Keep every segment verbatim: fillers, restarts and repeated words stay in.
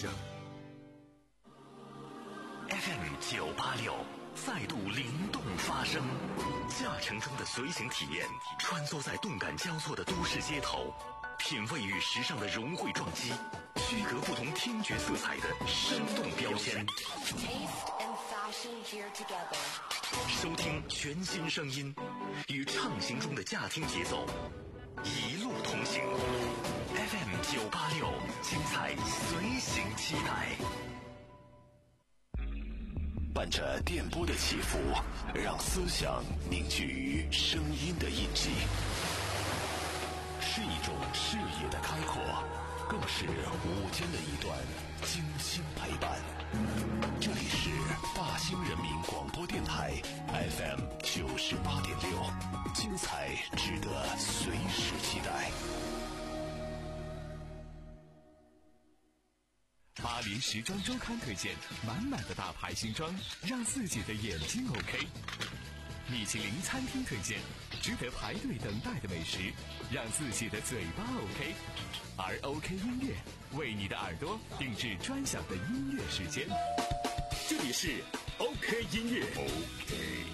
着。 F M 九八六再度灵动发声，驾乘中的随行体验，穿梭在动感交错的都市街头，品味与时尚的融汇撞击，区隔不同听觉色彩的生动标签。收听全新声音，与畅行中的驾听节奏，一路同行。F M 九八六，精彩随行期待。 伴着电波的起伏，让思想凝聚于声音的印记，是一种视野的开阔，更是午间的一段精心陪伴。这里是大兴人民广播电台 F M 九十八点六，精彩值得随时期待。 巴黎时装周刊推荐满满的大牌新装，让自己的眼睛 OK。米其林餐厅推荐值得排队等待的美食，让自己的嘴巴 OK。而 OK 音乐为你的耳朵定制专享的音乐时间，这里是 OK 音乐 OK。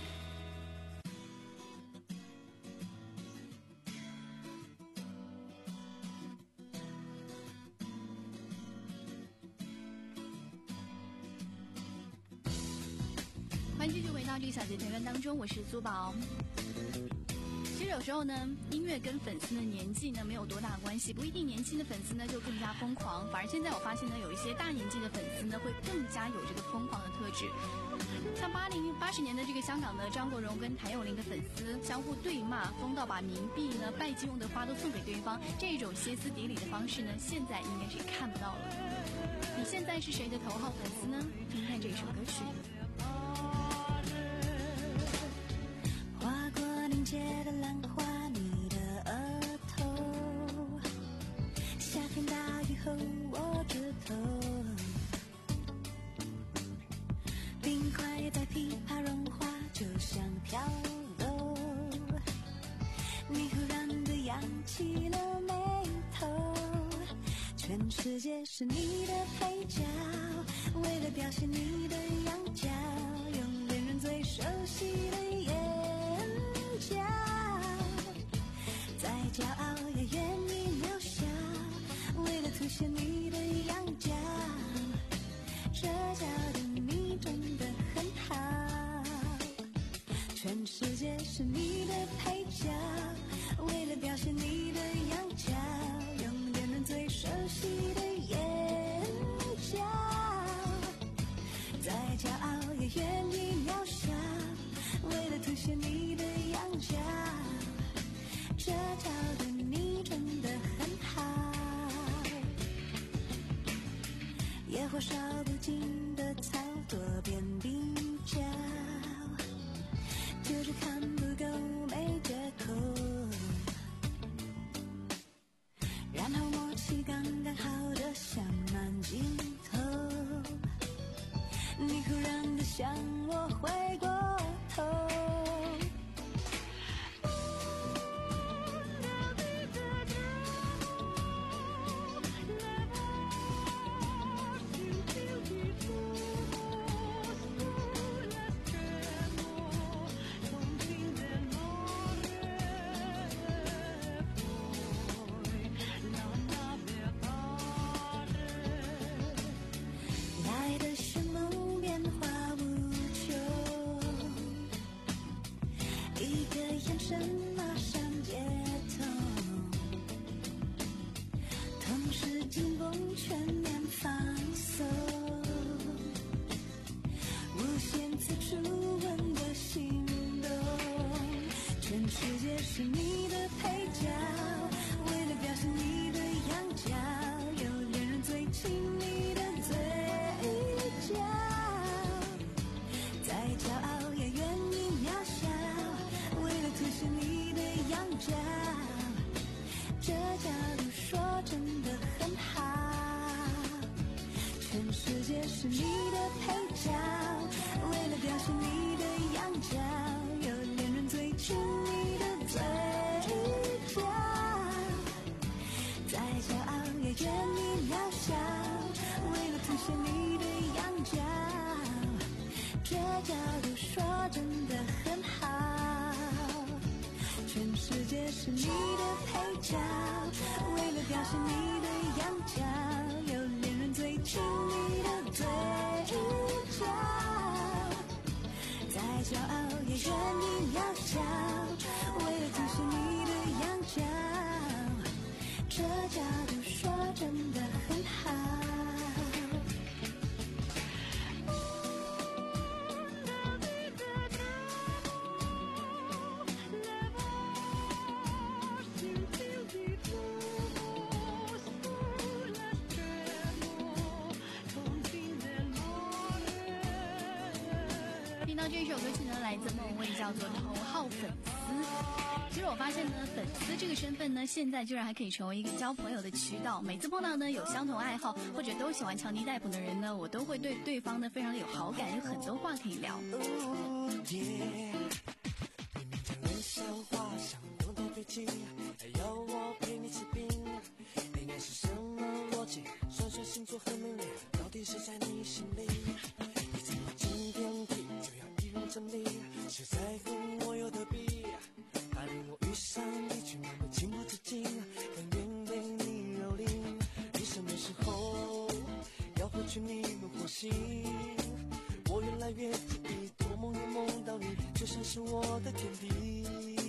欢迎继续回到这个小节田园当中，我是苏宝。其实有时候呢，音乐跟粉丝的年纪呢没有多大关系，不一定年轻的粉丝呢就更加疯狂，反而现在我发现呢，有一些大年纪的粉丝呢会更加有这个疯狂的特质。像八零八十年的这个香港的张国荣跟谭咏麟的粉丝相互对骂，疯到把冥币呢、拜金用的花都送给对方，这种歇斯底里的方式呢，现在应该是看不到了。你现在是谁的头号粉丝呢？听看这首歌曲。 凝结的浪花，你的额头，夏天大雨后我指头，冰块在噼啪融化，就像飘楼。你忽然地扬起了眉头，全世界是你的配角，为了表现你的仰角，用恋人最熟悉的眼再骄傲也愿意渺小，为了凸显你的仰角，这角度你真的很好，全世界是你的配角，为了表现你的仰角，用恋人最熟悉的眼角，再骄傲也愿意渺小，为了凸显你的仰角，这角度你真的很好，野火烧不尽的草，多边比较，就是看不够没借口，然后默契刚刚好的像慢镜头，你忽然的向我回过头，是你的配角，为了表现你的仰角，有恋人最亲密的嘴角，再骄傲也愿意渺小，为了凸显你的仰角，这角度说真的很好，全世界是你的配角，为了表现你的仰角，有恋人最亲密的嘴角，再骄傲也愿意渺小，为了凸这角度说真的很好，全世界是你的配角，为了表现你的样角，有恋人最亲密的对角，再骄傲也愿意渺小，为了凸显你的样角，这角度说真的很好。 听到这首歌曲呢，来自某位叫做头号粉丝。其实我发现呢，粉丝这个身份呢，现在居然还可以成为一个交朋友的渠道。每次碰到呢有相同爱好或者都喜欢强尼戴普的人呢，我都会对对方呢非常的有好感，有很多话可以聊。 哦耶，明明讲人像话，像动的飞机，还要我陪你吃冰。恋爱是什么逻辑？算算星座和命理，到底谁在你心里？你怎么进电梯就要一人整理？谁在乎我有的比？怕令我遇上你，却那么情不自禁，甘愿被你蹂躏。你什么时候要回去你们呼吸？我越来越介意，多梦也梦到你，就像是我的天地。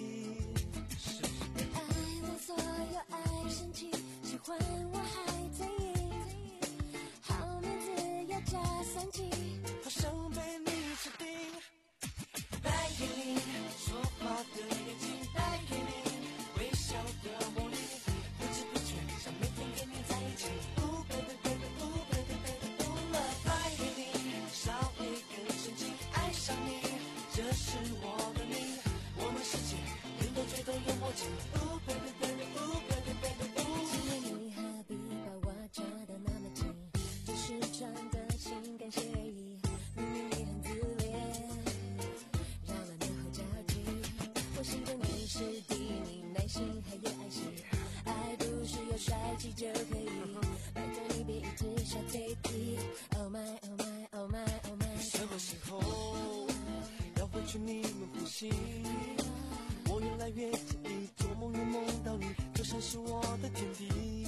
爱我所有爱生气，喜欢我还在意，好面子要加三级， 好想被你指定。带给你说话的眼睛，带给你微笑的魔力，不知不觉想每天跟你在一起。Ooh baby baby ooh baby baby ooh love， 带给你稍微更深情，爱上你，这是我的命，我们世界人都觉得有默契。Ooh baby baby ooh baby baby ooh。 今夜你何必把我抓得那么紧？只是穿的性感协议，明明你很自恋，绕了年后交集。我心中你是第一，耐心还有爱心，爱不是有帅气就可以，拜托你别一直耍嘴皮。Oh my oh my oh my oh my， 什么时候要回去你们呼吸？我越来越介意，做梦也梦到你，就像是我的天地。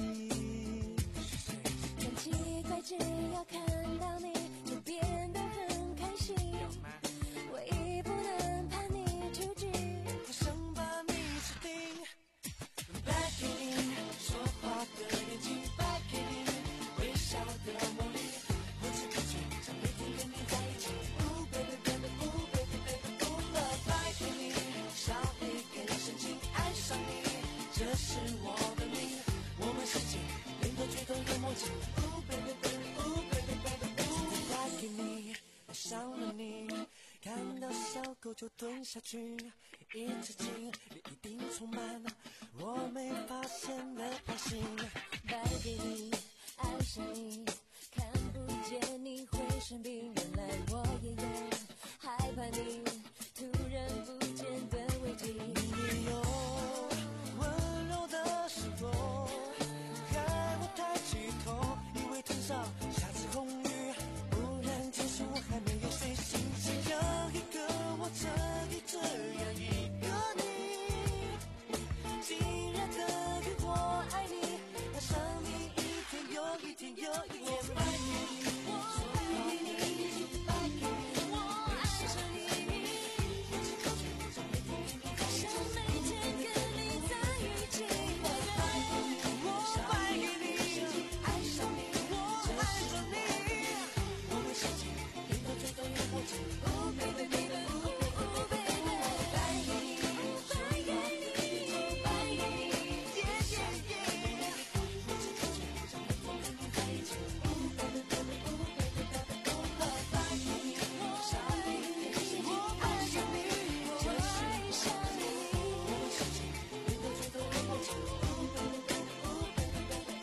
很奇怪，只要看到你就变得很开心，唯一不能叛逆出局。 我想把你指定，带给你说话的眼睛，带给你微笑的魔力，不知不觉想每天跟你在一起。Ooh baby baby ooh baby baby ooh love， 带给你稍微更深情，爱上你，这是我的命，我们世界人都觉得有默契。Ooh baby baby ooh baby baby ooh， 带给你爱上了你，看到小狗就吞下去，一吃进你一定充满我没发现的开心。 带给你爱上你，看不见你会生病，原来我也有害怕你突然不见的危机。 你也有温柔的时候，害我抬起头，以为天上下起红雨，不然其实我还没有睡醒。只有一个我，这里这样一个你，既然等于我爱你，爱上你一天又一天又一天。我爱你，我爱你，爱给你，我爱上你，不知不觉想每天跟你在一起。 想每天跟你在一起， 我爱你，我爱你，爱上你，我爱上你，我们世界人都觉得有默契。Ooh baby baby ooh ooh baby， 带给你，带给你，带给你，yeah yeah yeah， 不知不觉想每天跟你在一起。Ooh baby baby ooh baby baby ooh love， 带给你，稍微更深情，爱上你，这是我的命，我们世界人都觉得有默契。Ooh baby baby ooh baby baby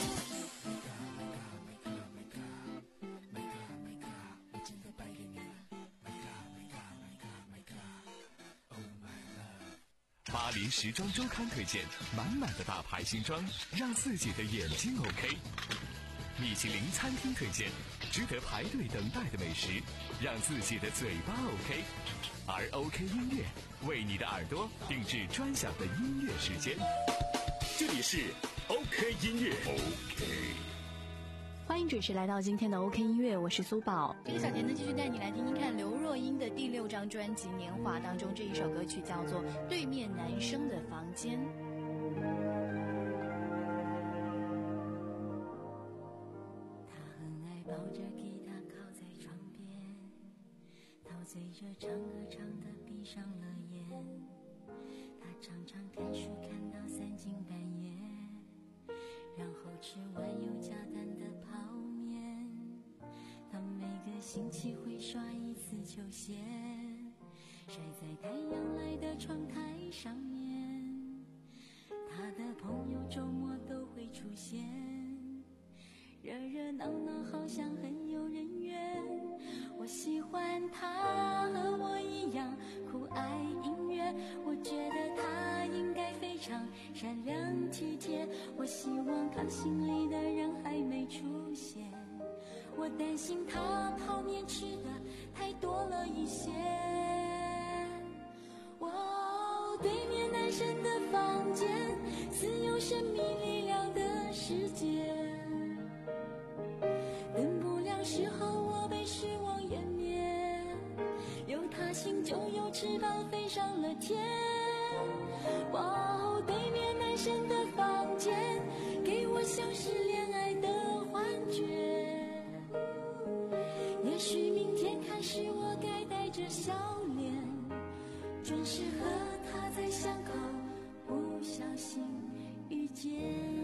ooh。 巴黎时装周刊推荐满满的大牌新装，让自己的眼睛 OK。 米其林餐厅推荐，值得排队等待的美食，让自己的嘴巴 OK。而 OK 音乐为你的耳朵定制专享的音乐时间。 这里是 OK 音乐 OK。 欢迎准时来到今天的 OK 音乐，我是苏宝。这个小节呢，继续带你来听听看刘若英的第六张专辑《年华》当中这一首歌曲叫做《对面男生的房间》。 他很爱抱着吉他靠在床边，陶醉着唱歌唱得闭上了眼。他常常看书看到三更半夜，然后吃完有加蛋的泡面。他每个星期会刷一次球鞋，晒在太阳来的窗台上面。他的朋友周末都会出现，热热闹闹好像很有人缘。我喜欢他和我一样酷爱音乐，我觉得他应该非常善良体贴。我希望他心里的人还没出现，我担心他泡面吃的太多了一些。哦，对面男生的房间似有神秘力量的世界，等不了时候我被失望湮灭，有他心就有翅膀飞上了天。哇哦，对面男生的房间给我像是恋爱的幻觉，也许明天开始我该带着笑脸，准时和他在巷口不小心遇见。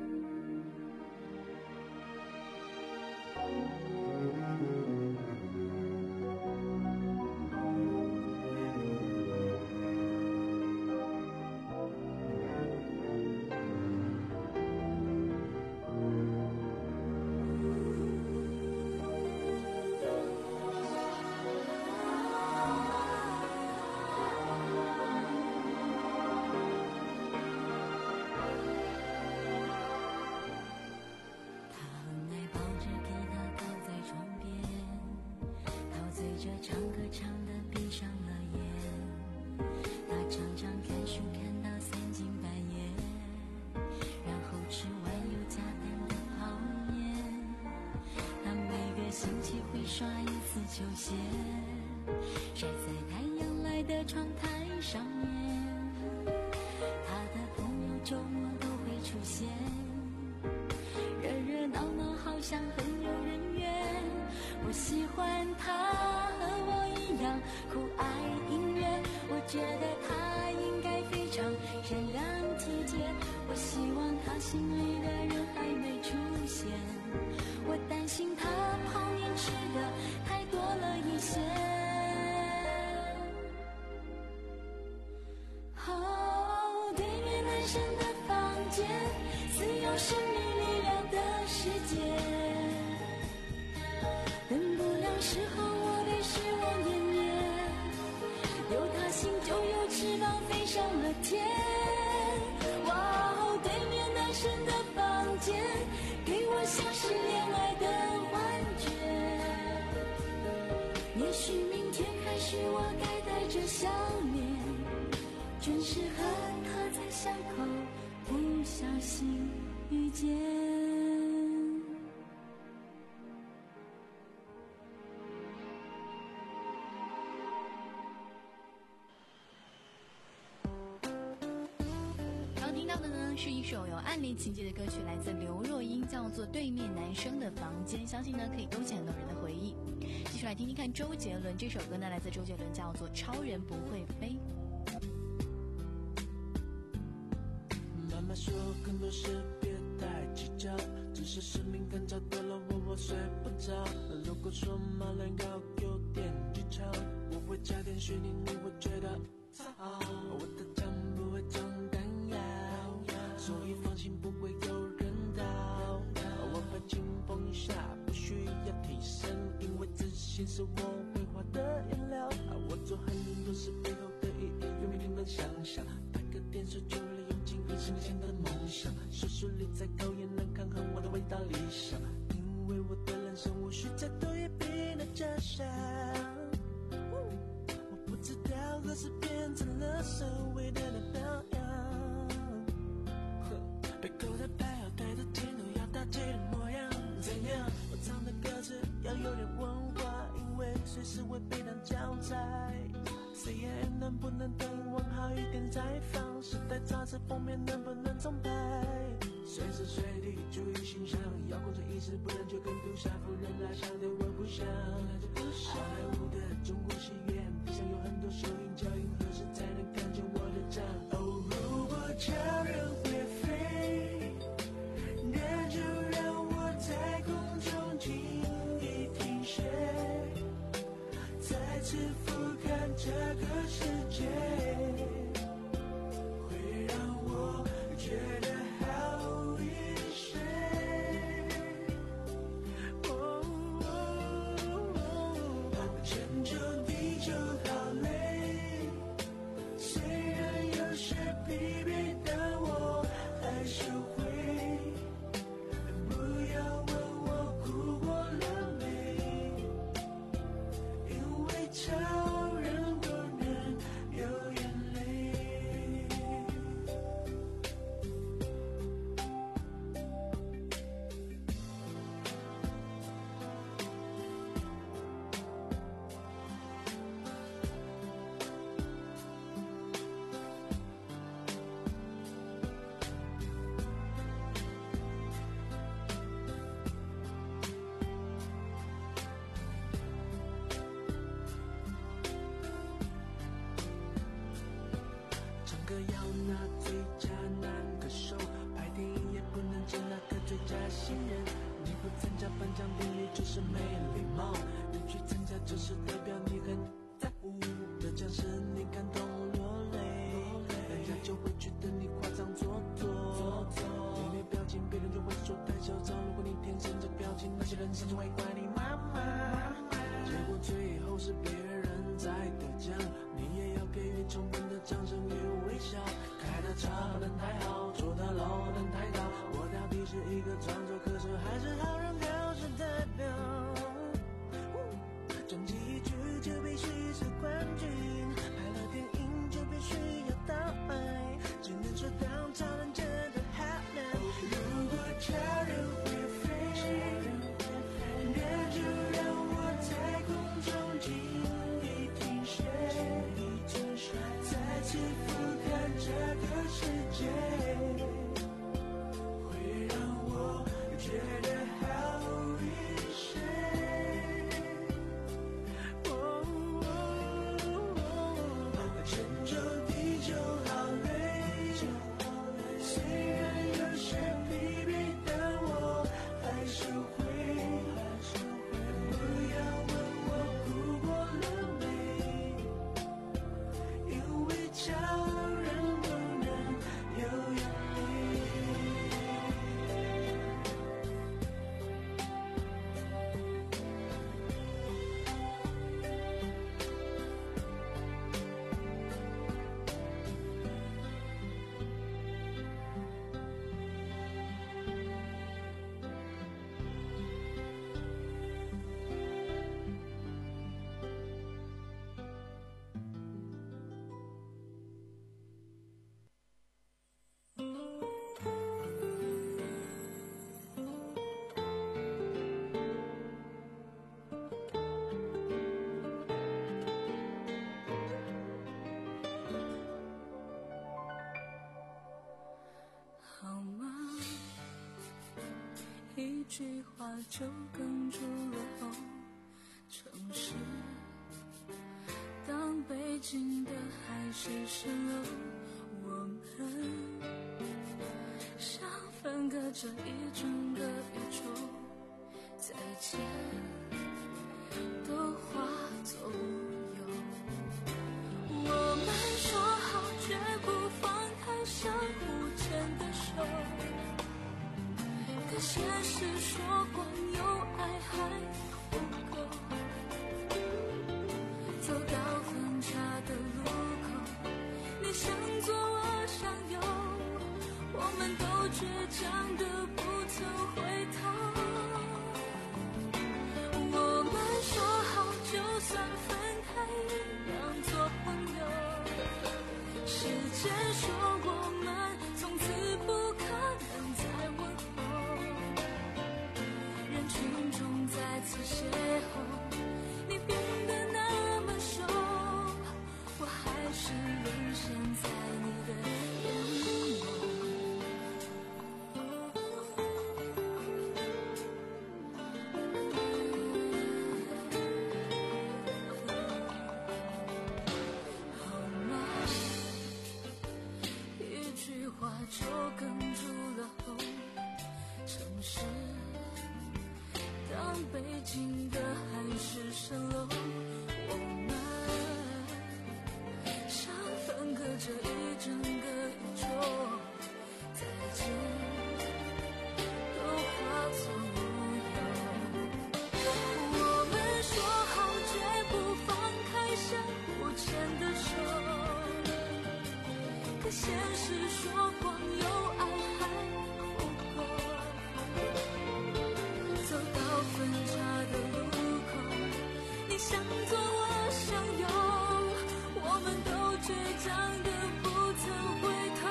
刷一次球鞋，晒在太阳来的窗台上面。他的朋友周末都会出现，热热闹闹好像很有人缘。我喜欢他和我一样酷爱音乐，我觉得他应该非常善良体贴。我希望他心里的人还没出现，我担心他泡面吃的太多了一些。哦，对面男生的房间似有神秘力量的世界，等不了时候我被失望湮灭，有他心就有翅膀飞上了天。哇哦，对面男生的房间给我像是恋爱的幻觉，也许明天开始我该带着笑脸，准时和他在巷口不小心遇见。 是一首有暗恋情节的歌曲，来自刘若英，叫做《对面男生的房间》，相信呢可以勾起很多人的回忆。继续来听听看周杰伦这首歌呢，来自周杰伦，叫做《超人不会飞》。 妈妈说更多事别太计较，只是使命感找多了我我睡不着。如果说马兰要有点技巧，我会加点虚拟，你会觉得操，我的枪不会装弹药，所以放心不会有人倒。我怕清风一下不需要提升，因为自信是我绘画的颜料。我做很多事背后的意义，有没你们想想，打个电视就利用尽一生前的梦。 上，叔叔里再高也能抗衡我的伟大理想，因为我的人生无需再多一笔的假想。我不知道何时变成了所谓的那表扬，被口袋牌要带着镜头要大气的模样，怎样？我唱的歌词要有点文化，因为随时会被当教材。C N N 能不能等问好一点再放？时代杂志封面能不能重拍？随时随地注意形象，要工作意识，不然就跟杜莎夫人那像的我不像。好莱坞的中国戏院，地上有很多收音脚印，何时才能看见我的账？哦，如果超人会飞，那就让我在空中轻易停歇，再次俯瞰这个世界，会让我觉得好一些。哦哦，拯救地球好累，虽然有些疲惫，但我还是会。不要问我哭过了没，因为超人不能有眼泪。唱歌要拿最佳男歌手，拍电影也不能只拿个最佳新人。你不参加颁奖典礼就是没礼貌，你去参加就是代表你很在乎。得奖时你感动落泪，人家就会觉得你夸张做作。你没表情，别人就会说太嚣张。如果你天生这表情，那些人甚至会怪你妈妈。结果最后是别人在得奖，你也要给予充分的掌声与微笑。开的车不能太好，住的楼不能太高，我到底是一个创作歌手还是好人好事代表？中几句就必须是冠军，拍了电影就必须要倒卖，只能说当超人真的好难。如果超人会飞，那就让我在空中轻易停歇，再次俯瞰这个世界，会让我觉得好一些。哦拯救地球好累，虽然有些疲惫，但我还是会。不要问我哭过了没，因为超人不能有眼泪。 好吗？一句话就哽住了喉。城市，当北京的海市蜃楼，我们像分隔着一整个宇宙，再见都化作无忧。我们说好绝不放开相互牵的手，可现实说光有爱还不够。走到分岔的路口，你向左我向右，我们都倔强的不曾回头。我们说好，就算分开一样做朋友。时间说我们从此不可能再问候。人群中再次邂逅，你变得那么瘦，我还是沦陷在你的眼眸。好吗？一句话就哽住了喉。城市当北京的海市蜃楼，我们像分隔着一整个宇宙，再见都化作乌有。我们说好绝不放开相互牵的手，可现实说光有爱还不够。走到分岔的路口，你想左我想右，我们都倔强的不曾回头。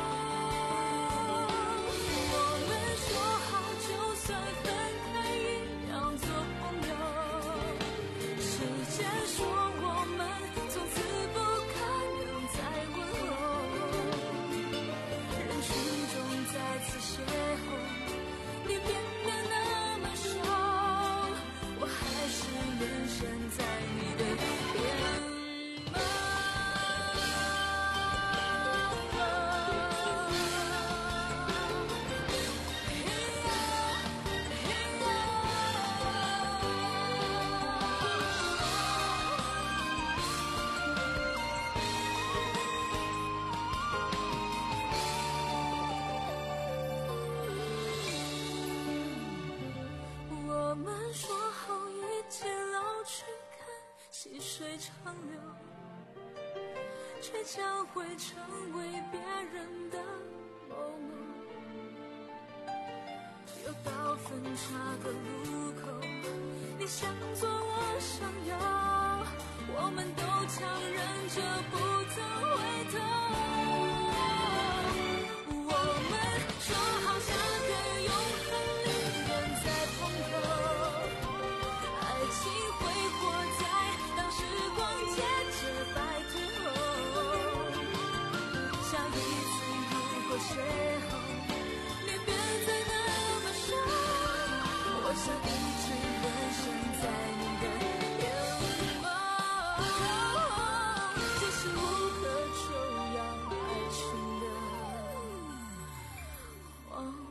我们说好，就算分开一样做朋友。时间说我们从此不可能再问候。人群中再次邂逅，你变得那么瘦，我还是沦陷在你的眼眸。我们说好一起老去，看细水长流，却将会成为别人的某某。又到分岔的路口，你向左我向右，我们都强忍着不曾回头。我们说好下个永恒里面再碰头，爱情挥霍在当时光渐渐白退后。下一次如果邂逅，你变得那么瘦，我想一直沦陷在你的眼眸。这是无可救药爱情的荒谬。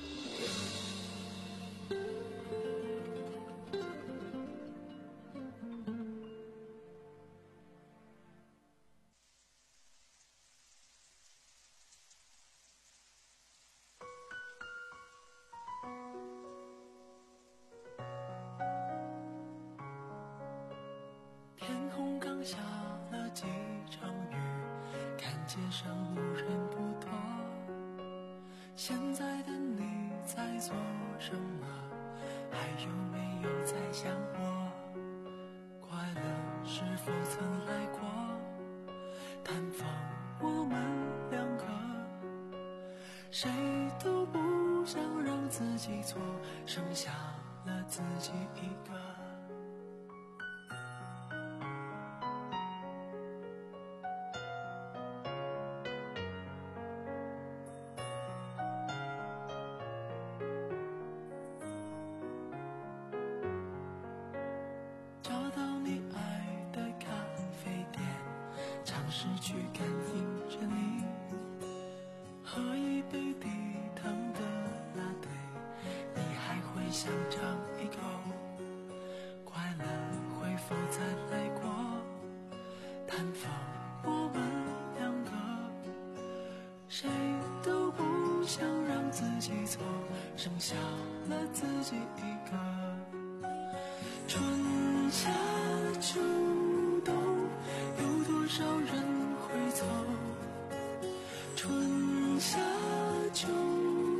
天空刚下了几场雨，看街上路人不多。现在的你在做什么？还有没有在想我？快乐是否曾来过？探访我们两个，谁都不想让自己错，剩下了自己一个。找到你爱的咖啡店，尝试去感应着你，喝一杯低糖的拿铁，你还会想尝一口？快乐会否再来过？探访我们两个，谁都不想让自己错，剩下了自己一个。春夏秋冬，有多少人会走？春夏秋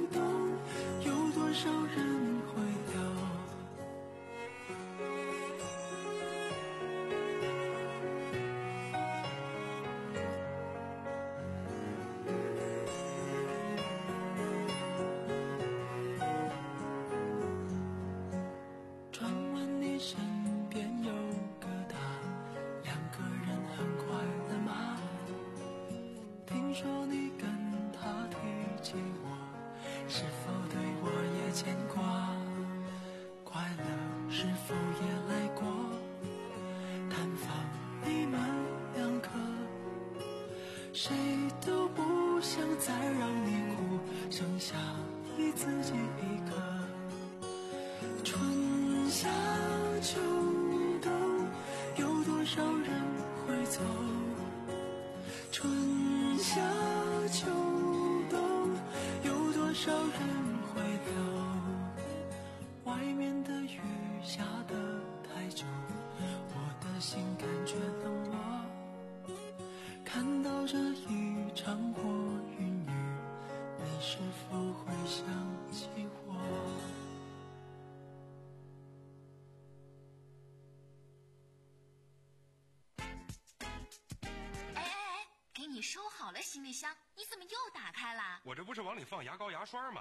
是否也来过探访你们两个？谁都不想再让你哭，剩下你自己一个。春夏秋冬，有多少人会走？春夏秋冬，有多少人会留？外面的雨下得太久，我的心感觉冷落。看到这一场过云雨，你是否会想起我？ 哎哎哎，给你收好了行李箱，你怎么又打开了？ 我这不是往里放牙膏牙刷吗？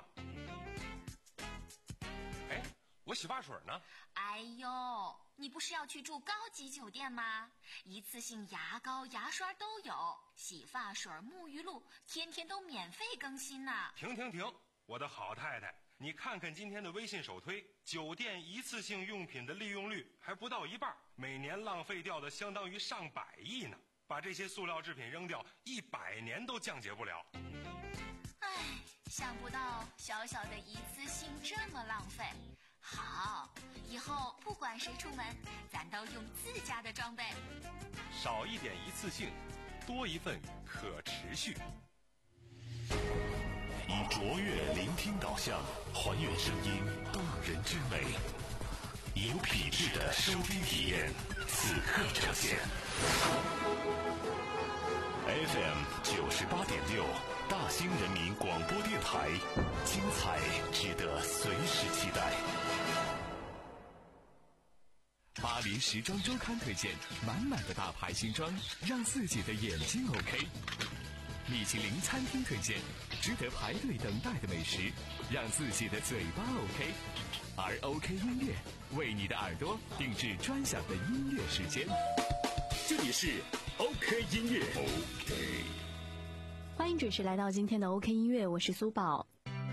哎，我洗发水呢？ 哎呦，你不是要去住高级酒店吗？一次性牙膏牙刷都有，洗发水沐浴露天天都免费更新呢。 停停停，我的好太太，你看看今天的微信首推，酒店一次性用品的利用率还不到一半，每年浪费掉的相当于上百亿呢。把这些塑料制品扔掉，一百年都降解不了。 唉，想不到小小的一次性这么浪费。好，以后不管谁出门，咱都用自家的装备。 少一点一次性，多一份可持续。 以卓越聆听导向，还原声音动人之美，有品质的收听体验，此刻呈现。F M 九十八点六，大兴人民广播电台，精彩值得随时期待。 巴黎时装周刊推荐满满的大牌新装，让自己的眼睛 OK。米其林餐厅推荐值得排队等待的美食，让自己的嘴巴 OK。而 OK 音乐为你的耳朵定制专享的音乐时间。这里是 OK 音乐 OK。 欢迎准时来到今天的 OK 音乐，我是苏宝。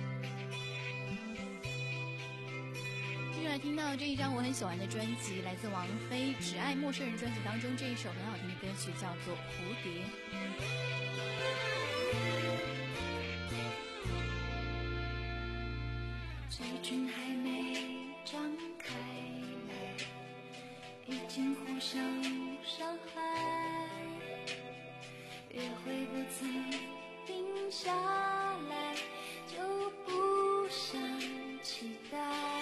接下来听到这一张我很喜欢的专辑，来自王菲《只爱陌生人》专辑当中这一首很好听的歌曲，叫做《蝴蝶》。 嘴唇还没张开来，已经互相伤害，约会不曾定下来，就不想期待，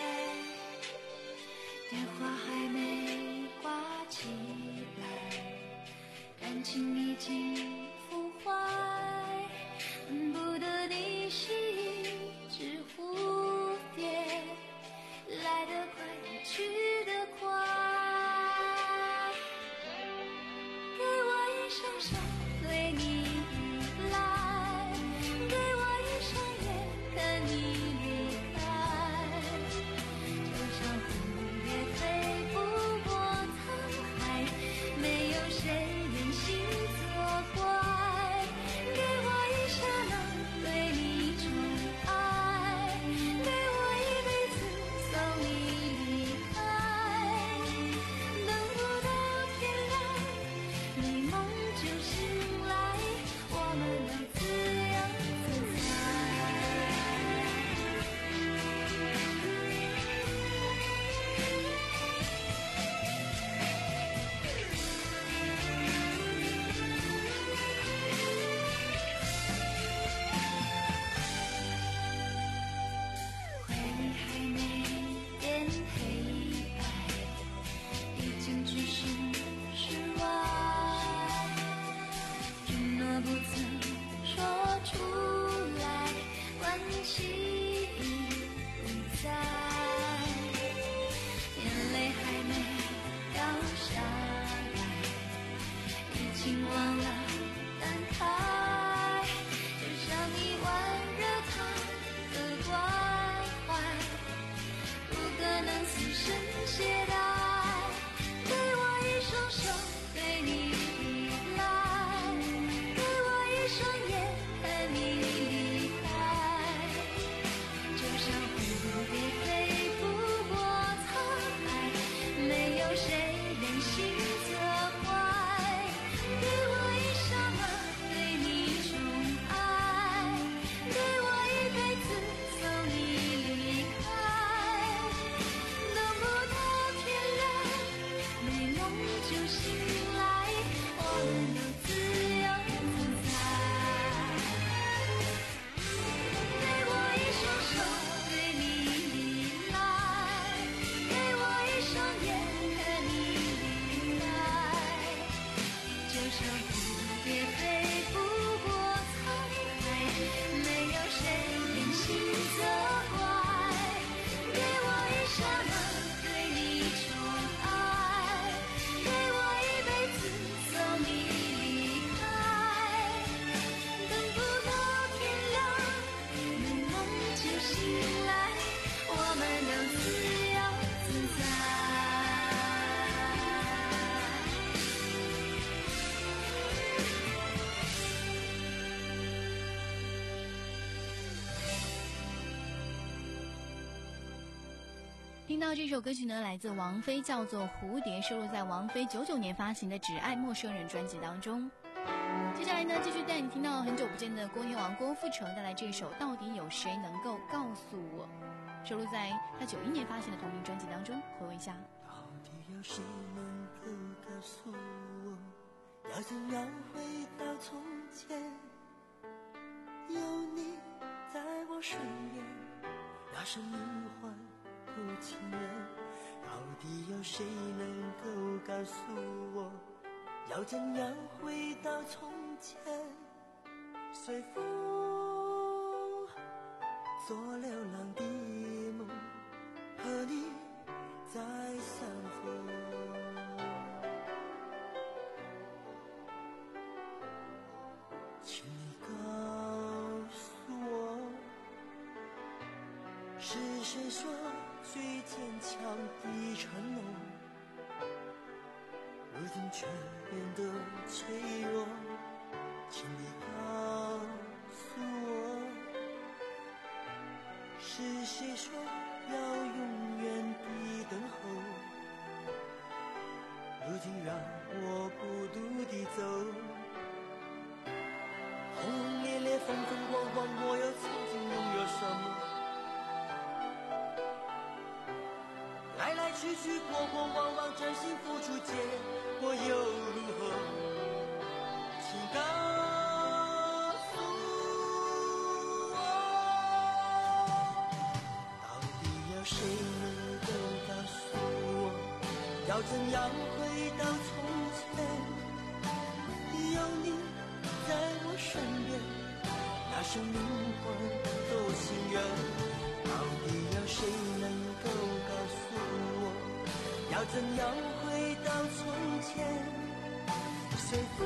电话还没挂起来，感情已经腐坏，恨不得你是一只蝴蝶，来得快也去得快，给我一双手对你依赖，给我一双眼看你离开，就像蝴蝶飞不过沧海，没有谁忍心错过。 听到这首歌曲呢，来自王菲，叫做《蝴蝶》，收录在王菲九九年发行的《只爱陌生人》专辑当中。接下来呢，继续带你听到很久不见的郭天王郭富城带来这首《到底有谁能够告诉我》，收录在他九一年发行的同名专辑当中。回味一下。 到底有谁能够告诉我，要怎样回到从前？有你在我身边，那声鸣唤不情愿。到底有谁能够告诉我，要怎样回到从前？随风做流浪的梦，和你再相逢。请你告诉我，是谁说最坚强的承诺，如今却变得脆弱？请你告诉我，是谁说要永远的等候，如今让我孤独地走。轰轰烈烈，风风光光，我又曾经拥有什么？来来去去，过过往往，真心付出，结果又如何？请告诉我，到底有谁能够告诉我，要怎样回到从前？有你在我身边，那声鸣唤多心愿。到底有谁能够告诉我，要怎样回到从前？随风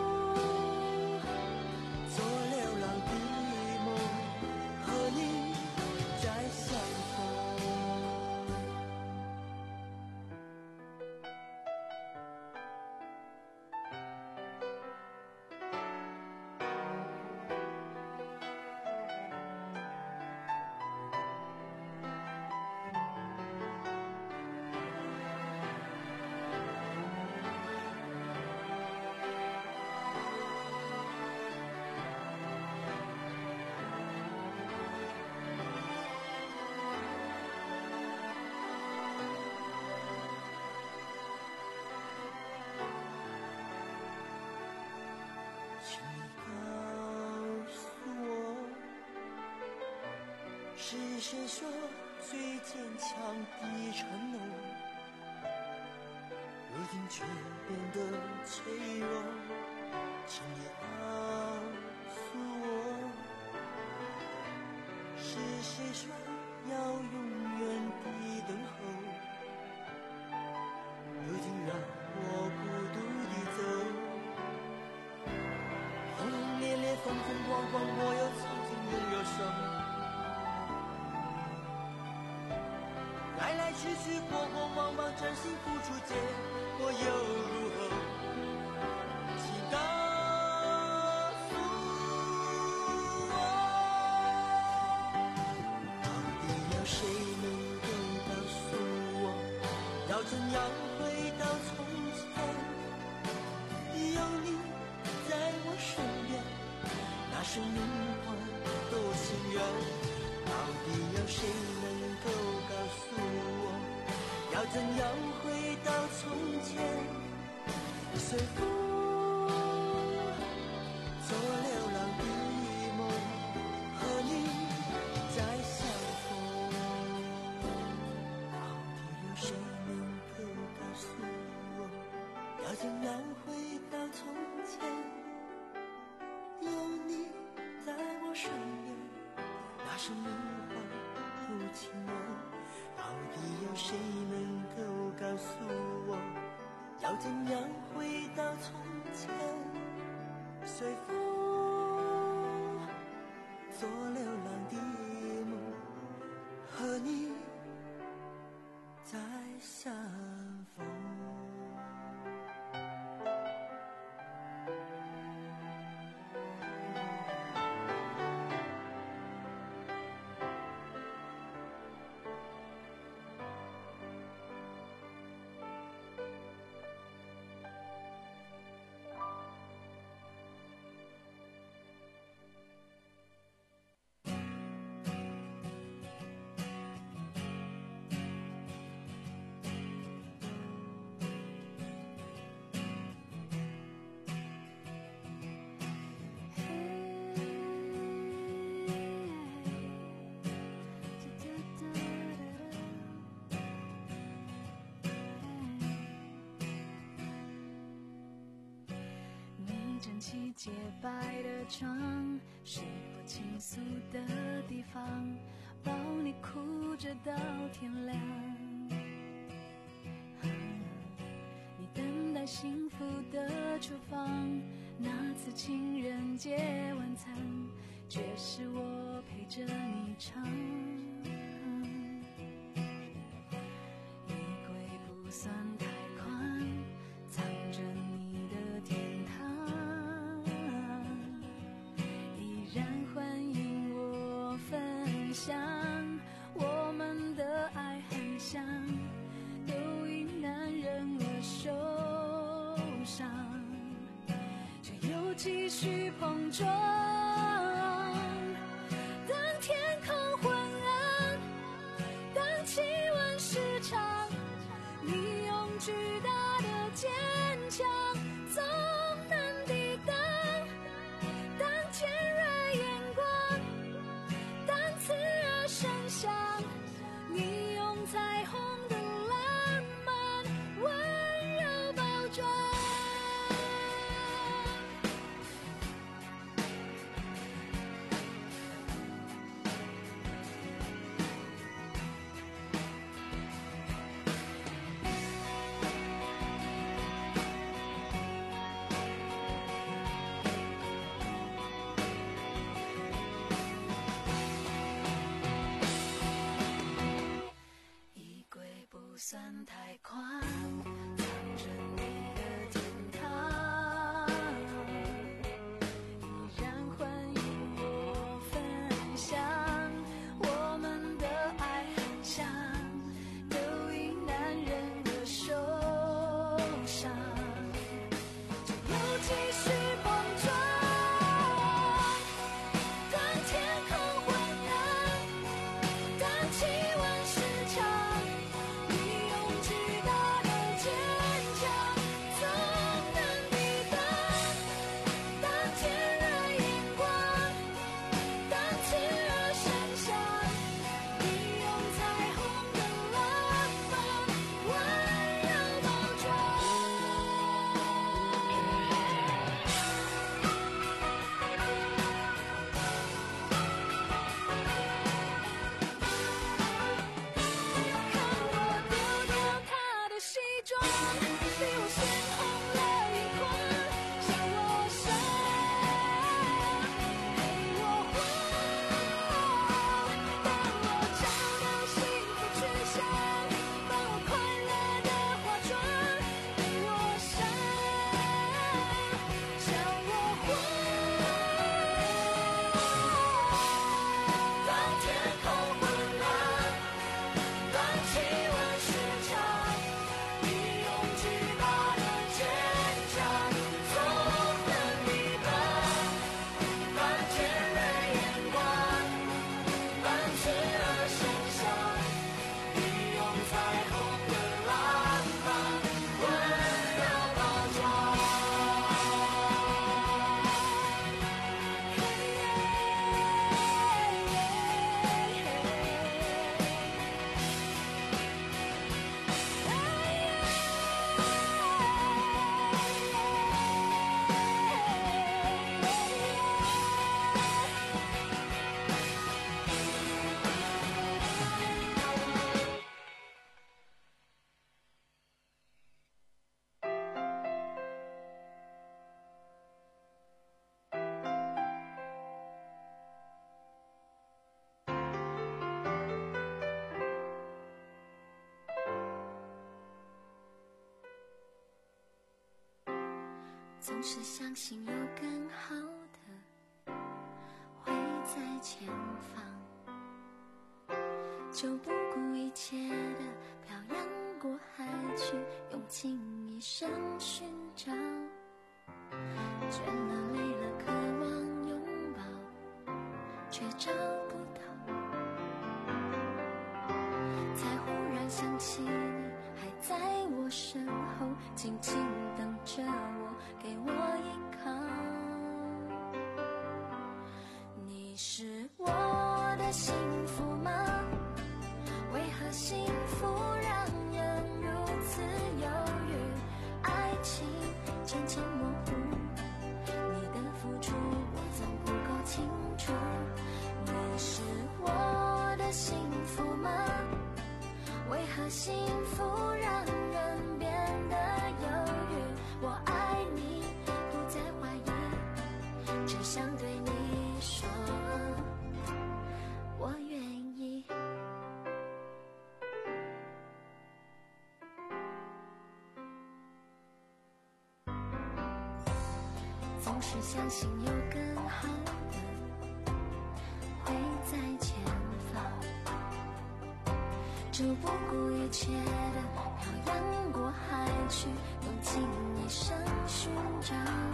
做流浪的梦，和你再相逢。请你告诉我，是谁说最坚强的承诺，如今却变得脆弱？请你告诉我，是谁说要永远的等候，如今让我孤独地走。轰轰烈烈，风风光光，我又曾经拥有什么？来来去去，过过往往，真心付出，结果又如何？请告诉我，到底有谁能够告诉我，要怎样回到从前？有你在我身边，那声鸣唤多心愿。到底有谁能够告诉我，要怎样回到从前？随风做流浪的梦，和你再相逢。到底有谁能够告诉我，要怎样回到从前？有你在我身边，那声鸣唤不情愿。到底有谁能够告诉我，要怎样回到从前？随风做流浪的梦，和你再相逢。 整齐洁白的床，是我倾诉的地方，抱你哭着到天亮。你等待幸福的厨房，那次情人节晚餐，却是我陪着你唱。衣柜不算太宽，藏着你的天堂，依然欢迎我分享。我们的爱很像，都因男人而受伤，却又继续碰撞。当天空昏暗，当气温失常，你用巨大的坚强总能抵挡。当尖锐眼光，当刺耳声响，你用彩虹的浪漫温柔包装。衣柜不算太宽，藏着你的天堂，依然欢迎我分享。我们的爱很像，都因男人而受伤，就又继续碰撞。当天空昏暗，当气温失常，你用巨大的坚强总能抵挡。当尖锐眼光，当刺耳声响，你用彩虹的浪漫温柔包装。看我丢掉他的西装，比我鲜红了眼眶，向我闪，陪我晃。当我找到幸福去向，帮我快乐的化妆，陪我闪，向我晃。当天空昏暗，当气温失常，你用巨大的坚强总能抵挡。当尖锐眼光，当刺耳声响，你用彩虹的浪漫温柔包装。总是相信有更好的会在前方，就不顾一切的漂洋过海去，用尽一生寻找。倦了累了，渴望拥抱，却找不到。才忽然想起你还在我身后，静静等着我，给我依靠。你是我的幸福吗？为何幸福让人如此犹豫？爱情渐渐模糊， 总是相信有更好的会在前方，就不顾一切的漂洋过海去用尽一生寻找，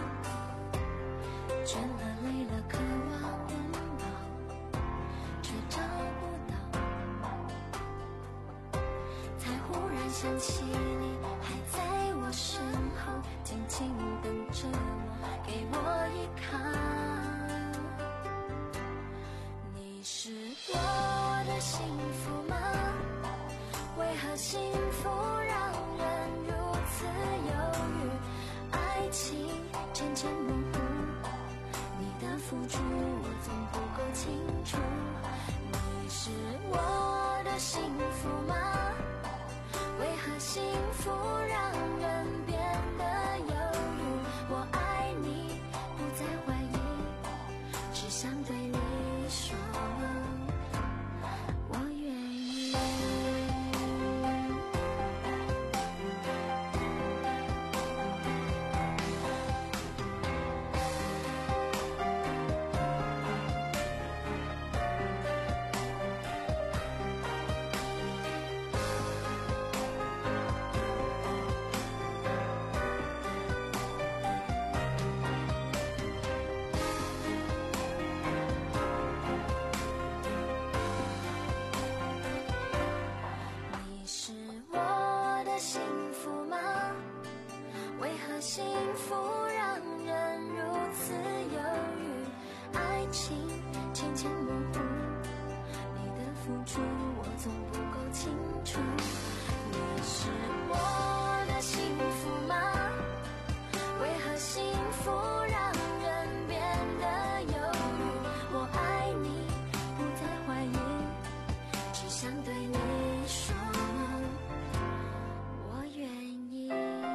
倦了累了渴望温饱，却找不到，才忽然想起你还在我身后，静静等着我，给我依靠。你是我的幸福吗？为何幸福让人如此犹豫？爱情渐渐模糊，你的付出我总不够清楚。你是我的幸福吗？为何幸福让人变得犹豫？我爱你，不再怀疑，只想对你说我愿意。你是我的幸福吗？为何幸福让人如此犹豫？爱情渐渐模糊，你的付出我总不够清楚。你是我的幸福吗？为何幸福让人变得犹豫？我爱你，不再怀疑，只想对你说我愿意。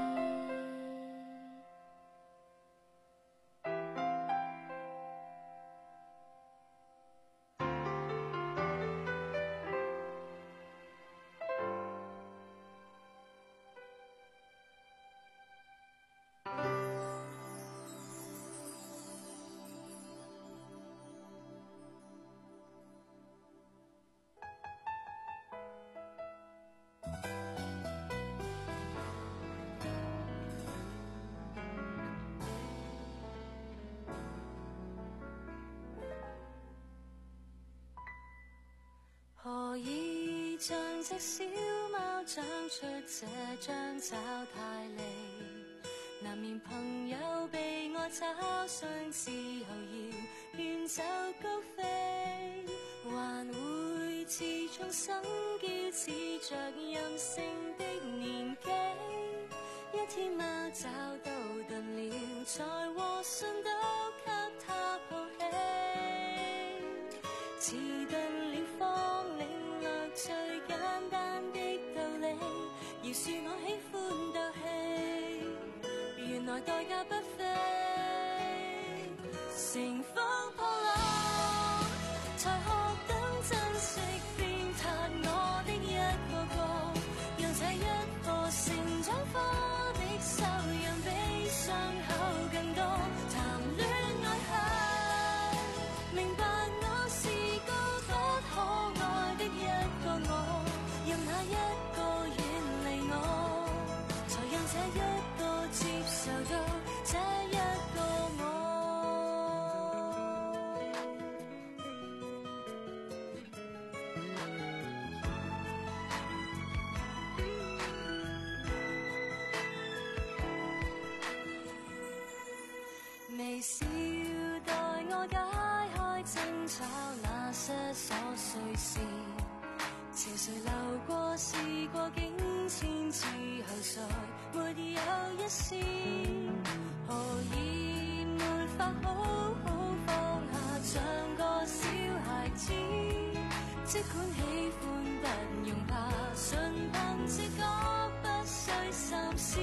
何以像隻小貓長出這張爪太利？難免朋友被我找上之後要遠走高飛，還會自重生驕似着任性的年紀。一天貓找到燉了，才和信都給他抱起，遲鈍了方領略最簡單的道理，饒恕我喜歡鬥氣，原來代價不菲。乘風破浪，才學懂珍惜鞭撻我的一個個，讓這一顆成長課的修養比傷口更多。談戀愛後，明白我是個多可愛的一個我，任那一個遠離我，才讓這一個接受到這一個我。微笑待我解開爭吵那些瑣碎事，潮水流過事過境遷之後再沒有一絲，何以沒法好好放下像個小孩子，即管喜歡不用怕，純憑直覺不需三思。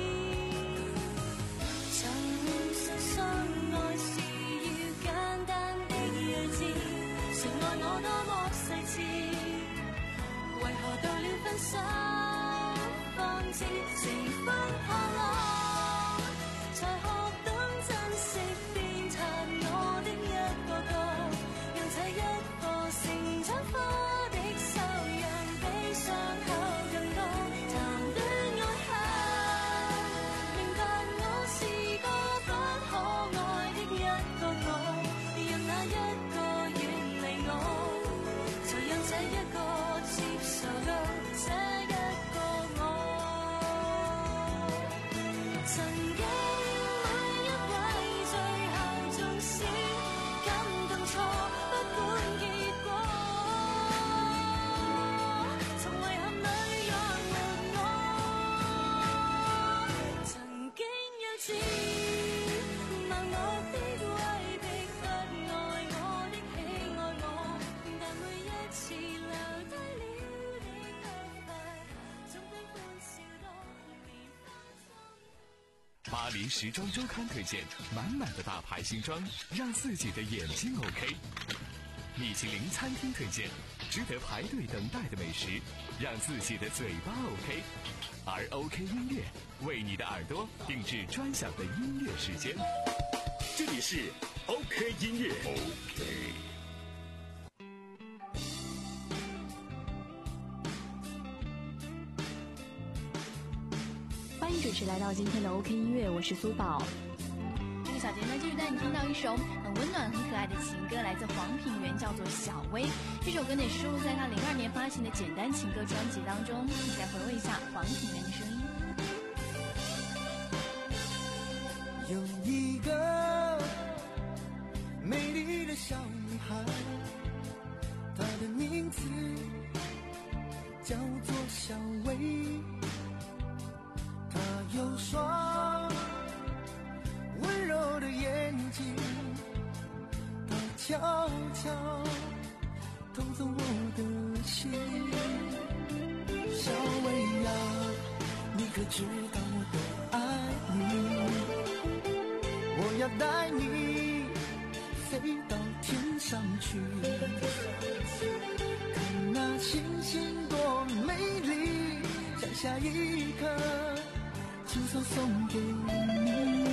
曾相信愛是要簡單的睿智，誰愛我多麼細緻，為何到了分手方知乘風破浪，才學懂珍惜。 巴黎时装周刊推荐满满的大牌新装，让自己的眼睛 OK。米其林餐厅推荐值得排队等待的美食，让自己的嘴巴 OK。而 OK 音乐为你的耳朵定制专享的音乐时间。 这里是 OK 音乐。OK。 欢迎准时来到今天的 OK 音乐，我是苏宝。这个小节呢，就是带你听到一首很温暖、很可爱的情歌，来自黄品源，叫做《小薇》。这首歌呢也是收录在他零二年发行的《简单情歌》专辑当中。一起来回味一下黄品源的声音。 有一个美丽的小女孩，她的名字叫做小薇。她有双温柔的眼睛，她悄悄偷走我的心。小薇呀，你可知道我的爱你？我要带你飞到天上去，看那星星多美丽，摘下一颗亲手送给你。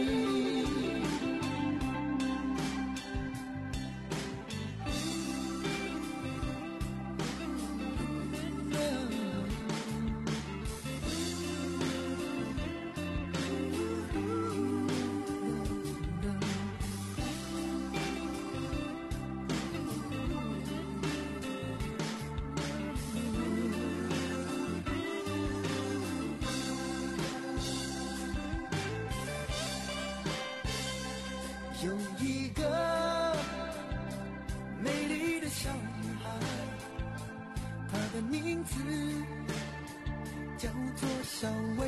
有一个美丽的小女孩，她的名字叫做小薇。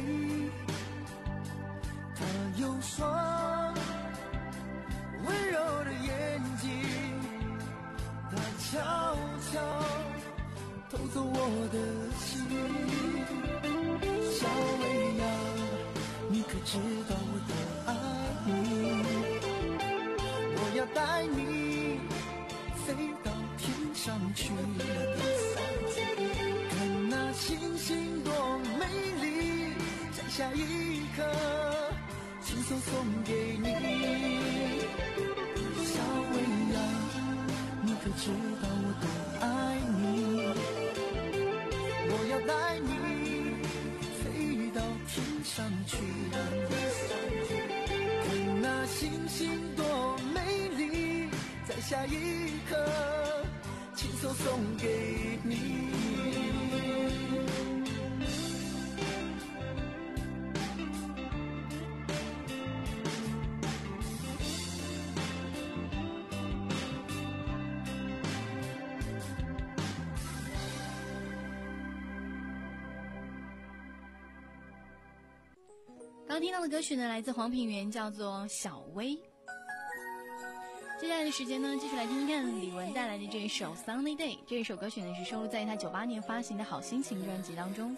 她有双温柔的眼睛，她悄悄偷走我的心。小薇呀，你可知道我的爱你？我要带你飞到天上去，看那星星多美丽，摘下一颗亲手送给你。小薇呀，你可知道我的爱你？我要带你飞到天上去，看那星星多美丽，摘下一颗亲手送给你。 刚听到的歌曲呢，来自黄品源，叫做《小薇》。接下来的时间呢，继续来听听看李玟带来的这一首《Sunny Day》。这一首歌曲呢，是收录在他九八年发行的《好心情》专辑当中。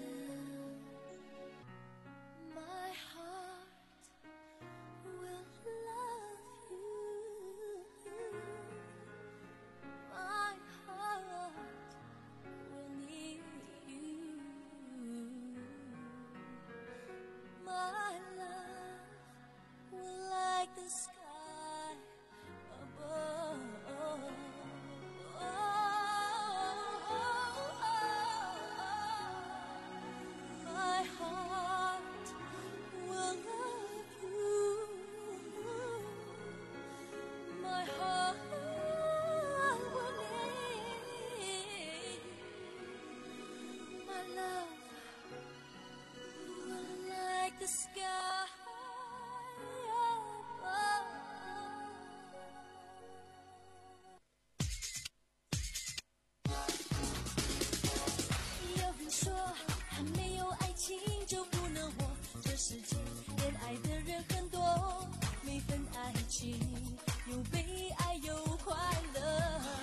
有悲哀有快乐，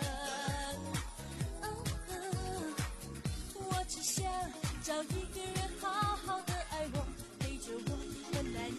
哦哦，我只想找一个人好好的爱我，陪着我，温暖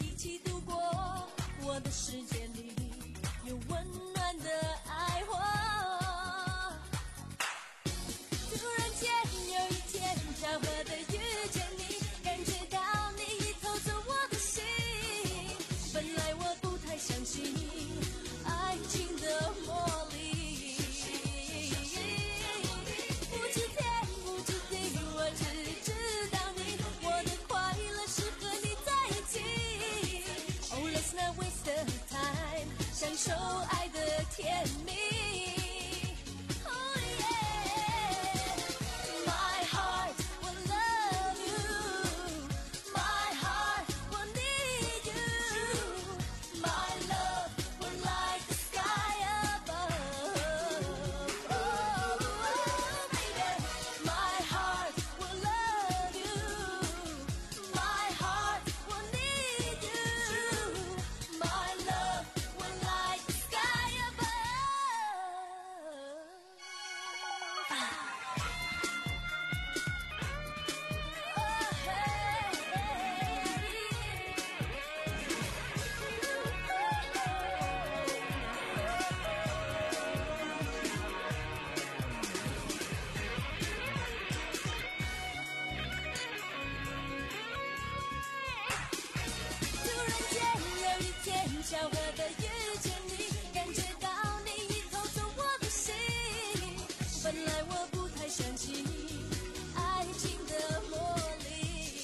巧合的遇见你，感觉到你已偷走我的心。本来我不太相信爱情的魔力，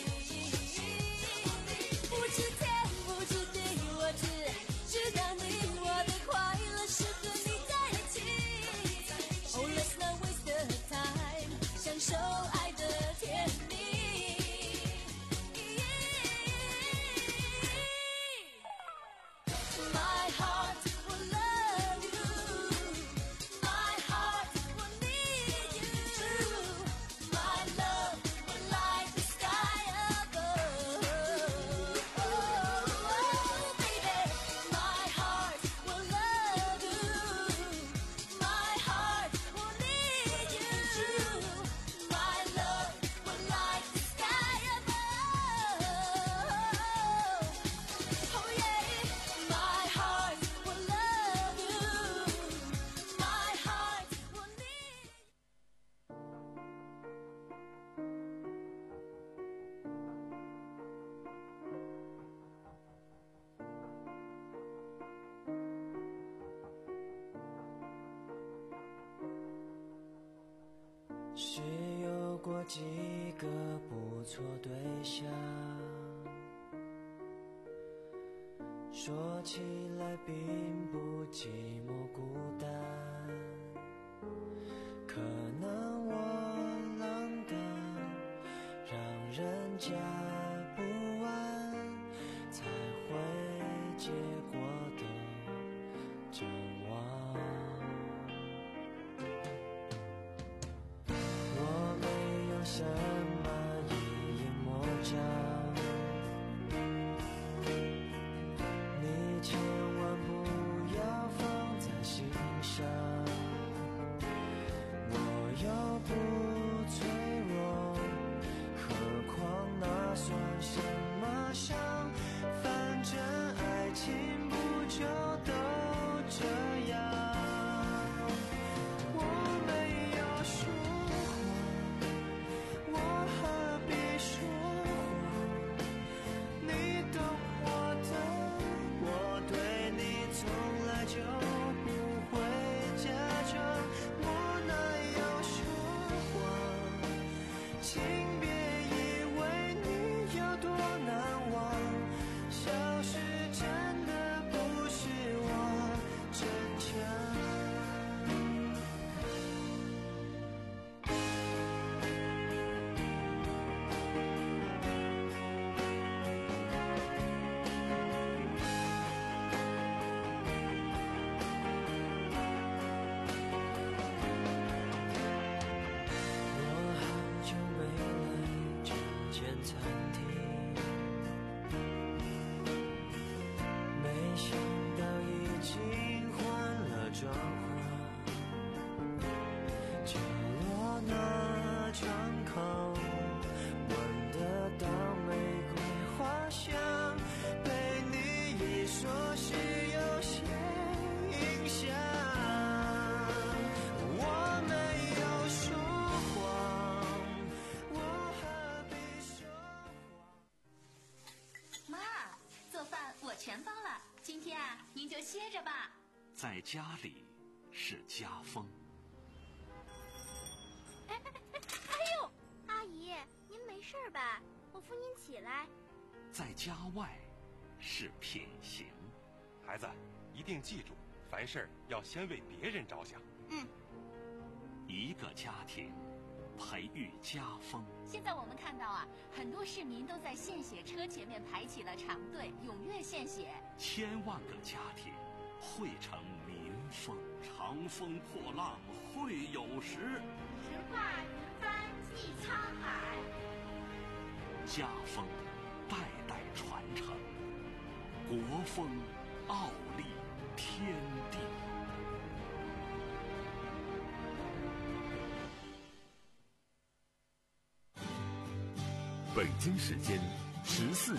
不知天不知地，我只知道你，我的快乐是和你在一起。Oh, let's not waste the time， 享受爱的甜蜜。My heart will love you, my heart will need you, my love will light the sky above. Oh, baby, my heart will love you, my heart will need you, my love will light the sky above. Oh yeah, my heart will love you, my heart will need you. 是有过几个不错对象，说起来并不寂寞孤单，可能我冷淡，让人家不安，才会结果都绝望。我没有什么一眼魔障，你千万不要放在心上，我又不脆弱，何况那算什么伤？反正爱情不就都这样。我没有说谎，我何必说谎？你懂我的，我对你从来就不会假装，我哪有说谎？请别以为你有多难忘，消失真的不是我逞强。我好久没来这间餐厅，没想到已经换了装潢，角落那窗口闻得到玫瑰花香，被你一说是有些影响。我没有说谎，我何必说谎？ 妈，做饭我全包了，今天啊，您就歇着吧。 在家里是家风， 哎呦，阿姨，您没事吧？我扶您起来。 在家外是品行。 孩子，一定记住，凡事要先为别人着想。 嗯， 一个家庭培育家风。 现在我们看到啊，很多市民都在献血车前面排起了长队，踊跃献血。 千万个家庭汇成民风，长风破浪会有时， 直挂云帆济沧海。 家风代代传承，国风傲立天地。 北京时间十四